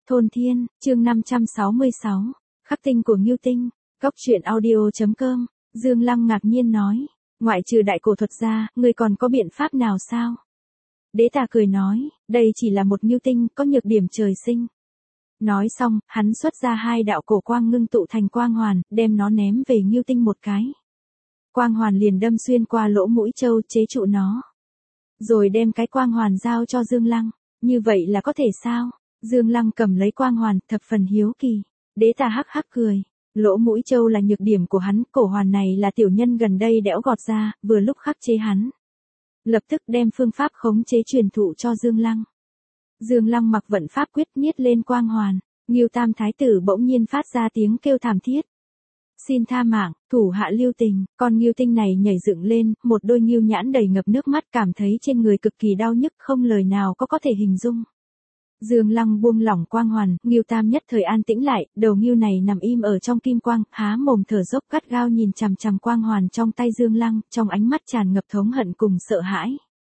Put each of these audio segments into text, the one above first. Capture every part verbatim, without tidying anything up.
Thôn Thiên, chương năm trăm sáu mươi sáu, khắc tinh của Ngưu Tinh, Cốc truyện audio.com, Dương Lăng ngạc nhiên nói, ngoại trừ đại cổ thuật ra, ngươi còn có biện pháp nào sao? Đế Tà cười nói, đây chỉ là một Ngưu Tinh, có nhược điểm trời sinh. Nói xong, hắn xuất ra hai đạo cổ quang ngưng tụ thành quang hoàn, đem nó ném về Ngưu Tinh một cái. Quang hoàn liền đâm xuyên qua lỗ mũi trâu chế trụ nó. Rồi đem cái quang hoàn giao cho Dương Lăng, như vậy là có thể sao? Dương Lăng cầm lấy quang hoàn, thập phần hiếu kỳ. Đế Tà hắc hắc cười, lỗ mũi trâu là nhược điểm của hắn, cổ hoàn này là tiểu nhân gần đây đẽo gọt ra, vừa lúc khắc chế hắn. Lập tức đem phương pháp khống chế truyền thụ cho Dương Lăng. Dương Lăng mặc vận pháp quyết niết lên quang hoàn, Ngưu Tam Thái tử bỗng nhiên phát ra tiếng kêu thảm thiết. Xin tha mạng, thủ hạ lưu tình, con Ngưu Tinh này nhảy dựng lên, một đôi ngưu nhãn đầy ngập nước mắt, cảm thấy trên người cực kỳ đau nhức, không lời nào có có thể hình dung. Dương Lăng buông lỏng quang hoàn, Ngưu Tam nhất thời an tĩnh lại, đầu ngưu này nằm im ở trong kim quang, há mồm thở dốc gắt gao nhìn chằm chằm quang hoàn trong tay Dương Lăng, trong ánh mắt tràn ngập thống hận cùng sợ hãi.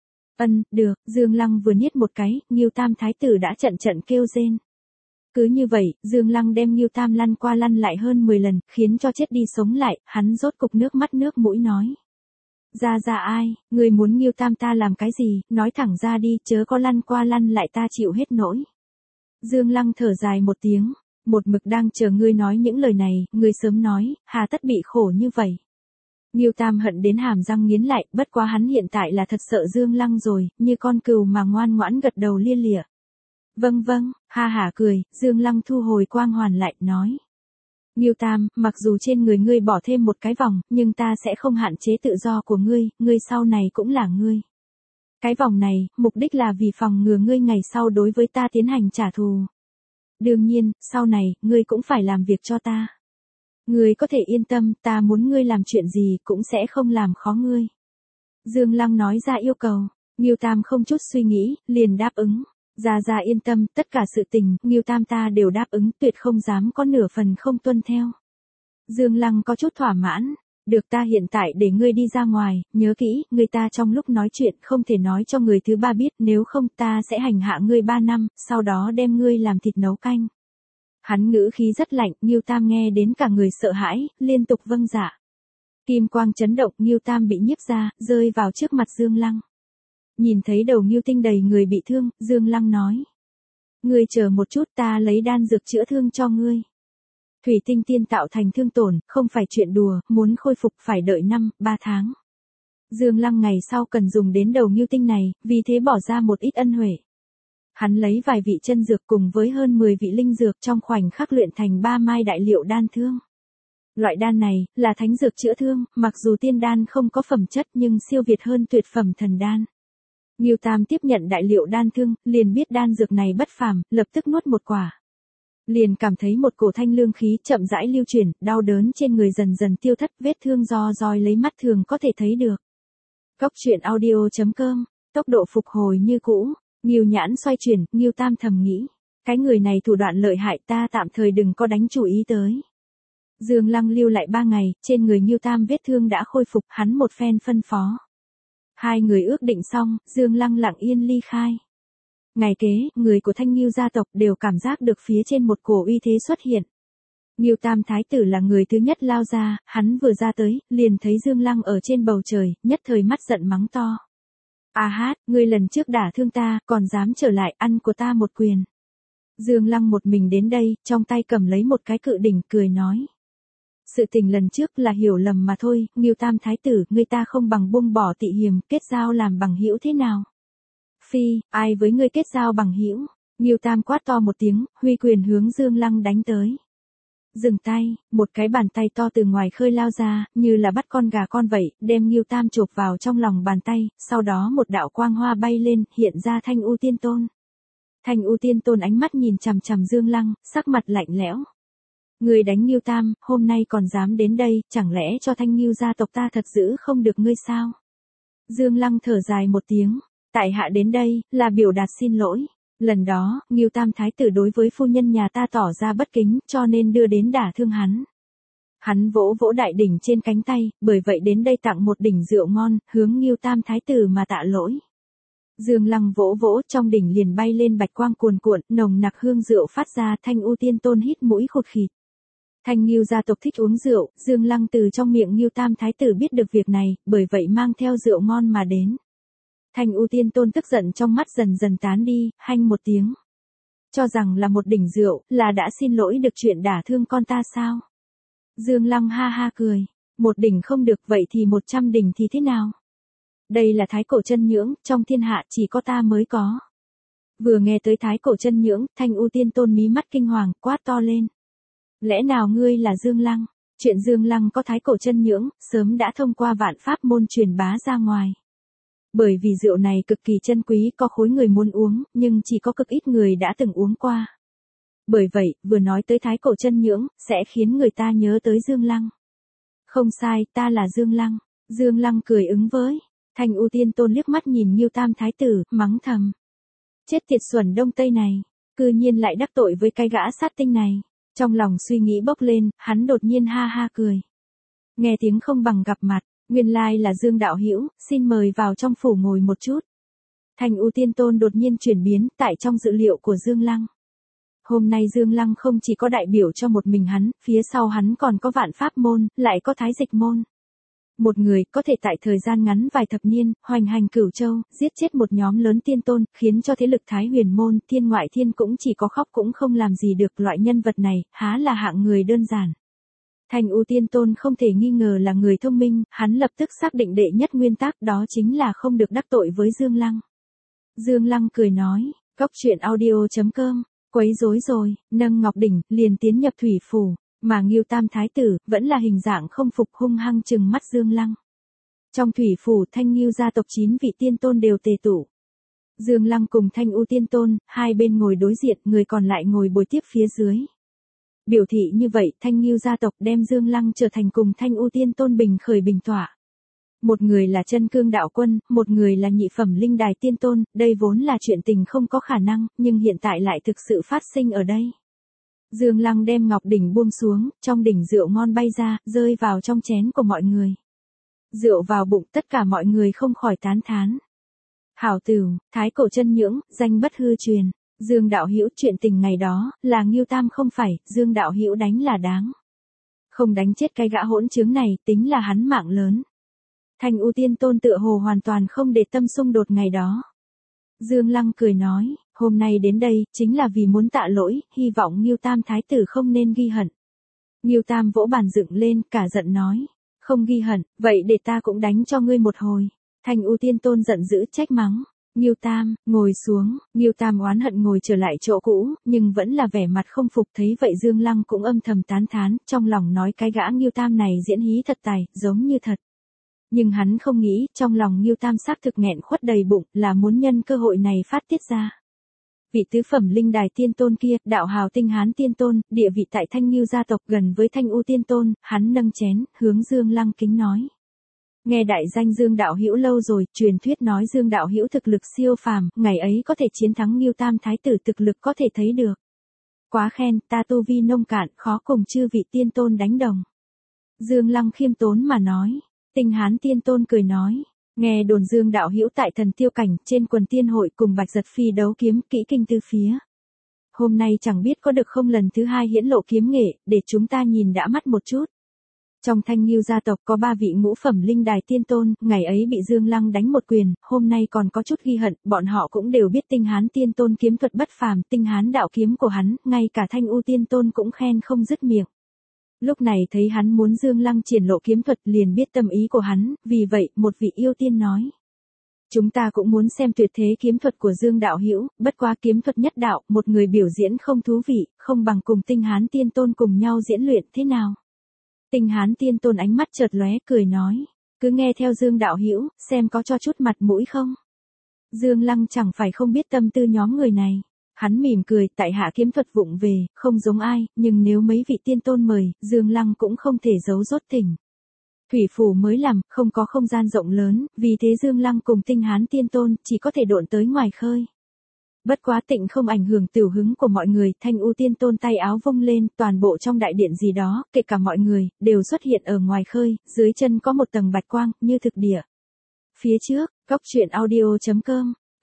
Ân, được, Dương Lăng vừa niết một cái, Ngưu Tam Thái tử đã trận trận kêu rên. Cứ như vậy, Dương Lăng đem Ngưu Tam lăn qua lăn lại hơn mười lần, khiến cho chết đi sống lại, hắn rốt cục nước mắt nước mũi nói. Ra ra ai, người muốn Ngưu Tam ta làm cái gì, nói thẳng ra đi, chớ có lăn qua lăn lại ta chịu hết nỗi. Dương Lăng thở dài một tiếng, một mực đang chờ ngươi nói những lời này, ngươi sớm nói, hà tất bị khổ như vậy. Ngưu Tam hận đến hàm răng nghiến lại, bất quá hắn hiện tại là thật sợ Dương Lăng rồi, như con cừu mà ngoan ngoãn gật đầu lia lịa. Vâng vâng, ha hả cười, Dương Lăng thu hồi quang hoàn lại, nói. Ngưu Tam, mặc dù trên người ngươi bỏ thêm một cái vòng, nhưng ta sẽ không hạn chế tự do của ngươi, ngươi sau này cũng là ngươi. Cái vòng này, mục đích là vì phòng ngừa ngươi ngày sau đối với ta tiến hành trả thù. Đương nhiên, sau này, ngươi cũng phải làm việc cho ta. Ngươi có thể yên tâm, ta muốn ngươi làm chuyện gì cũng sẽ không làm khó ngươi. Dương Lăng nói ra yêu cầu, Ngưu Tam không chút suy nghĩ, liền đáp ứng. Gia Gia yên tâm, tất cả sự tình, Ngưu Tam ta đều đáp ứng, tuyệt không dám có nửa phần không tuân theo. Dương Lăng có chút thỏa mãn, được ta hiện tại để ngươi đi ra ngoài, nhớ kỹ, người ta trong lúc nói chuyện không thể nói cho người thứ ba biết, nếu không ta sẽ hành hạ ngươi ba năm, sau đó đem ngươi làm thịt nấu canh. Hắn ngữ khí rất lạnh, Ngưu Tam nghe đến cả người sợ hãi, liên tục vâng dạ. Kim quang chấn động, Ngưu Tam bị nhiếp ra, rơi vào trước mặt Dương Lăng. Nhìn thấy đầu Ngưu Tinh đầy người bị thương, Dương Lăng nói. Ngươi chờ một chút, ta lấy đan dược chữa thương cho ngươi. Thủy tinh tiên tạo thành thương tổn, không phải chuyện đùa, muốn khôi phục phải đợi năm, ba tháng. Dương Lăng ngày sau cần dùng đến đầu Ngưu Tinh này, vì thế bỏ ra một ít ân huệ. Hắn lấy vài vị chân dược cùng với hơn mười vị linh dược trong khoảnh khắc luyện thành ba mai đại liệu đan thương. Loại đan này, là thánh dược chữa thương, mặc dù tiên đan không có phẩm chất nhưng siêu việt hơn tuyệt phẩm thần đan. Ngưu Tam tiếp nhận đại liệu đan thương, liền biết đan dược này bất phàm, lập tức nuốt một quả. Liền cảm thấy một cổ thanh lương khí chậm rãi lưu chuyển, đau đớn trên người dần dần tiêu thất, vết thương do roi lấy mắt thường có thể thấy được. Cốc truyện audio.com, tốc độ phục hồi như cũ, Ngưu nhãn xoay chuyển, Ngưu Tam thầm nghĩ. Cái người này thủ đoạn lợi hại, ta tạm thời đừng có đánh chú ý tới. Dương Lăng lưu lại ba ngày, trên người Ngưu Tam vết thương đã khôi phục, hắn một phen phân phó. Hai người ước định xong, Dương Lăng lặng yên ly khai. Ngày kế, người của Thanh Ngưu gia tộc đều cảm giác được phía trên một cổ uy thế xuất hiện. Ngưu Tam Thái tử là người thứ nhất lao ra, hắn vừa ra tới, liền thấy Dương Lăng ở trên bầu trời, nhất thời mắt giận mắng to. A hát, ngươi lần trước đả thương ta, còn dám trở lại ăn của ta một quyền. Dương Lăng một mình đến đây, trong tay cầm lấy một cái cự đỉnh, cười nói. Sự tình lần trước là hiểu lầm mà thôi, Ngưu Tam Thái tử, ngươi ta không bằng buông bỏ tị hiềm, kết giao làm bằng hữu thế nào? Phi, ai với ngươi kết giao bằng hữu? Ngưu Tam quát to một tiếng, huy quyền hướng Dương Lăng đánh tới. Dừng tay, một cái bàn tay to từ ngoài khơi lao ra, như là bắt con gà con vậy, đem Ngưu Tam chộp vào trong lòng bàn tay, sau đó một đạo quang hoa bay lên, hiện ra Thanh U Tiên Tôn. Thanh U Tiên Tôn ánh mắt nhìn chằm chằm Dương Lăng, sắc mặt lạnh lẽo. Ngươi đánh Ngưu Tam, hôm nay còn dám đến đây, chẳng lẽ cho Thanh Ngưu gia tộc ta thật giữ không được ngươi sao? Dương Lăng thở dài một tiếng, tại hạ đến đây, là biểu đạt xin lỗi. Lần đó, Ngưu Tam Thái tử đối với phu nhân nhà ta tỏ ra bất kính, cho nên đưa đến đả thương hắn. Hắn vỗ vỗ đại đỉnh trên cánh tay, bởi vậy đến đây tặng một đỉnh rượu ngon, hướng Ngưu Tam Thái tử mà tạ lỗi. Dương Lăng vỗ vỗ, trong đỉnh liền bay lên bạch quang cuồn cuộn, nồng nặc hương rượu phát ra. Thanh U Tiên Tôn hít mũi khụt khịt. Thanh Ngưu gia tộc thích uống rượu, Dương Lăng từ trong miệng Ngưu Tam Thái tử biết được việc này, bởi vậy mang theo rượu ngon mà đến. Thanh U Tiên Tôn tức giận trong mắt dần dần tán đi, hanh một tiếng. Cho rằng là một đỉnh rượu, là đã xin lỗi được chuyện đả thương con ta sao? Dương Lăng ha ha cười. Một đỉnh không được, vậy thì một trăm đỉnh thì thế nào? Đây là thái cổ chân nhưỡng, trong thiên hạ chỉ có ta mới có. Vừa nghe tới thái cổ chân nhưỡng, Thanh U Tiên Tôn mí mắt kinh hoàng, quát to lên. Lẽ nào ngươi là Dương Lăng? Chuyện Dương Lăng có thái cổ chân nhưỡng, sớm đã thông qua vạn pháp môn truyền bá ra ngoài. Bởi vì rượu này cực kỳ chân quý, có khối người muốn uống, nhưng chỉ có cực ít người đã từng uống qua. Bởi vậy, vừa nói tới thái cổ chân nhưỡng, sẽ khiến người ta nhớ tới Dương Lăng. Không sai, ta là Dương Lăng. Dương Lăng cười ứng với. Thanh U Tiên Tôn liếc mắt nhìn Ngưu Tam Thái tử, mắng thầm. Chết tiệt xuẩn Đông Tây này, cư nhiên lại đắc tội với cái gã sát tinh này. Trong lòng suy nghĩ bốc lên, hắn đột nhiên ha ha cười. Nghe tiếng không bằng gặp mặt, nguyên lai là Dương đạo hữu, xin mời vào trong phủ ngồi một chút. Thanh U Tiên Tôn đột nhiên chuyển biến, tại trong dữ liệu của Dương Lăng. Hôm nay Dương Lăng không chỉ có đại biểu cho một mình hắn, phía sau hắn còn có vạn pháp môn, lại có thái dịch môn. Một người có thể tại thời gian ngắn vài thập niên, hoành hành cửu châu, giết chết một nhóm lớn tiên tôn, khiến cho thế lực Thái Huyền môn, thiên ngoại thiên cũng chỉ có khóc cũng không làm gì được. Loại nhân vật này, há là hạng người đơn giản. Thanh U Tiên Tôn không thể nghi ngờ là người thông minh, hắn lập tức xác định đệ nhất nguyên tắc, đó chính là không được đắc tội với Dương Lăng. Dương Lăng cười nói, cóc truyện audio chấm com, quấy rối rồi, nâng ngọc đỉnh, liền tiến nhập thủy phủ. Mà Ngưu Tam Thái tử, vẫn là hình dạng không phục, hung hăng trừng mắt Dương Lăng. Trong thủy phủ, Thanh Ngưu gia tộc chín vị tiên tôn đều tề tụ. Dương Lăng cùng Thanh U Tiên Tôn, hai bên ngồi đối diện, người còn lại ngồi bồi tiếp phía dưới. Biểu thị như vậy, Thanh Ngưu gia tộc đem Dương Lăng trở thành cùng Thanh U Tiên Tôn bình khởi bình tọa. Một người là chân cương đạo quân, một người là nhị phẩm linh đài tiên tôn, đây vốn là chuyện tình không có khả năng, nhưng hiện tại lại thực sự phát sinh ở đây. Dương Lăng đem ngọc đỉnh buông xuống, trong đỉnh rượu ngon bay ra, rơi vào trong chén của mọi người. Rượu vào bụng, tất cả mọi người không khỏi tán thán. Hảo tửu, thái cổ chân nhưỡng, danh bất hư truyền. Dương đạo hữu, chuyện tình ngày đó, là Ngưu Tam không phải, Dương đạo hữu đánh là đáng. Không đánh chết cái gã hỗn chứng này, tính là hắn mạng lớn. Thanh U Tiên Tôn tựa hồ hoàn toàn không để tâm xung đột ngày đó. Dương Lăng cười nói, hôm nay đến đây, chính là vì muốn tạ lỗi, hy vọng Ngưu Tam Thái tử không nên ghi hận. Ngưu Tam vỗ bàn dựng lên, cả giận nói, không ghi hận, vậy để ta cũng đánh cho ngươi một hồi. Thanh U Tiên Tôn giận dữ trách mắng, Ngưu Tam, ngồi xuống. Ngưu Tam oán hận ngồi trở lại chỗ cũ, nhưng vẫn là vẻ mặt không phục. Thấy vậy Dương Lăng cũng âm thầm tán thán, trong lòng nói cái gã Ngưu Tam này diễn hí thật tài, giống như thật. Nhưng hắn không nghĩ, trong lòng Ngưu Tam xác thực nghẹn khuất đầy bụng, là muốn nhân cơ hội này phát tiết ra. Vị tứ phẩm linh đài tiên tôn kia, đạo hào tinh hán tiên tôn, địa vị tại Thanh Ngưu gia tộc gần với Thanh U Tiên Tôn, hắn nâng chén, hướng Dương Lăng kính nói. Nghe đại danh Dương đạo hữu lâu rồi, truyền thuyết nói Dương đạo hữu thực lực siêu phàm, ngày ấy có thể chiến thắng Ngưu Tam Thái tử, thực lực có thể thấy được. Quá khen, ta tu vi nông cạn, khó cùng chư vị tiên tôn đánh đồng. Dương Lăng khiêm tốn mà nói. Tinh hán tiên tôn cười nói. Nghe đồn Dương đạo hữu tại thần tiêu cảnh, trên quần tiên hội cùng Bạch Giật Phi đấu kiếm kỹ kinh tư phía. Hôm nay chẳng biết có được không lần thứ hai hiển lộ kiếm nghệ, để chúng ta nhìn đã mắt một chút. Trong Thanh Ngưu gia tộc có ba vị ngũ phẩm linh đài tiên tôn, ngày ấy bị Dương Lăng đánh một quyền, hôm nay còn có chút ghi hận, bọn họ cũng đều biết tinh hán tiên tôn kiếm thuật bất phàm, tinh hán đạo kiếm của hắn, ngay cả Thanh U Tiên Tôn cũng khen không dứt miệng. Lúc này thấy hắn muốn Dương Lăng triển lộ kiếm thuật liền biết tâm ý của hắn, vì vậy, một vị yêu tiên nói. Chúng ta cũng muốn xem tuyệt thế kiếm thuật của Dương đạo hữu, bất quá kiếm thuật nhất đạo, một người biểu diễn không thú vị, không bằng cùng tinh hán tiên tôn cùng nhau diễn luyện thế nào. Tinh hán tiên tôn ánh mắt chợt lóe cười nói, cứ nghe theo Dương đạo hữu, xem có cho chút mặt mũi không. Dương Lăng chẳng phải không biết tâm tư nhóm người này. Hắn mỉm cười, tại hạ kiếm thuật vụng về, không giống ai, nhưng nếu mấy vị tiên tôn mời, Dương Lăng cũng không thể giấu rốt thỉnh. Thủy phủ mới làm, không có không gian rộng lớn, vì thế Dương Lăng cùng tinh hán tiên tôn, chỉ có thể độn tới ngoài khơi. Bất quá tịnh không ảnh hưởng tiểu hứng của mọi người, Thanh U Tiên Tôn tay áo vung lên, toàn bộ trong đại điện gì đó, kể cả mọi người, đều xuất hiện ở ngoài khơi, dưới chân có một tầng bạch quang, như thực địa. Phía trước, góc truyện audio chấm com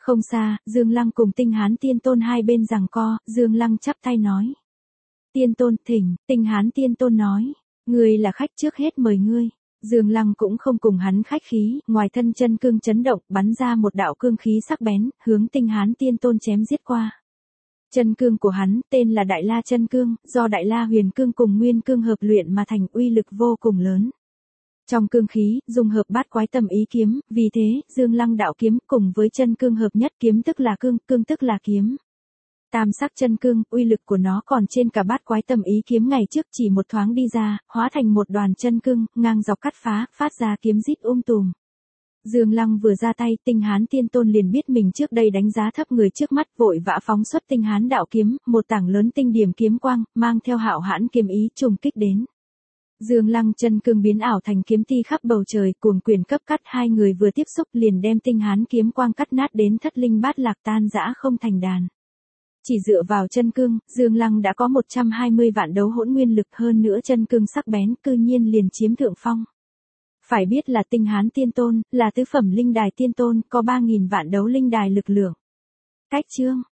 Không xa, Dương Lăng cùng Tinh Hán Tiên Tôn hai bên giằng co, Dương Lăng chắp tay nói. Tiên Tôn, thỉnh. Tinh Hán Tiên Tôn nói. Ngươi là khách, trước hết mời ngươi. Dương Lăng cũng không cùng hắn khách khí, ngoài thân chân cương chấn động, bắn ra một đạo cương khí sắc bén, hướng Tinh Hán Tiên Tôn chém giết qua. Chân cương của hắn, tên là Đại La chân cương, do Đại La huyền cương cùng nguyên cương hợp luyện mà thành, uy lực vô cùng lớn. Trong cương khí, dung hợp bát quái tầm ý kiếm, vì thế, Dương Lăng đạo kiếm cùng với chân cương hợp nhất, kiếm tức là cương, cương tức là kiếm. Tam sắc chân cương, uy lực của nó còn trên cả bát quái tầm ý kiếm ngày trước, chỉ một thoáng đi ra, hóa thành một đoàn chân cương, ngang dọc cắt phá, phát ra kiếm rít um tùm. Dương Lăng vừa ra tay, Tinh Hán Tiên Tôn liền biết mình trước đây đánh giá thấp người trước mắt, vội vã phóng xuất Tinh Hán đạo kiếm, một tảng lớn tinh điểm kiếm quang, mang theo hạo hãn kiếm ý trùng kích đến. Dương Lăng chân cương biến ảo thành kiếm ti khắp bầu trời, cuồng quyền cấp cắt, hai người vừa tiếp xúc liền đem Tinh Hán kiếm quang cắt nát đến thất linh bát lạc, tan rã không thành đàn. Chỉ dựa vào chân cương, Dương Lăng đã có một trăm hai mươi vạn đấu hỗn nguyên lực, hơn nữa chân cương sắc bén, cư nhiên liền chiếm thượng phong. Phải biết là Tinh Hán Tiên Tôn, là tứ phẩm linh đài tiên tôn, có ba nghìn vạn đấu linh đài lực lượng. Cách chương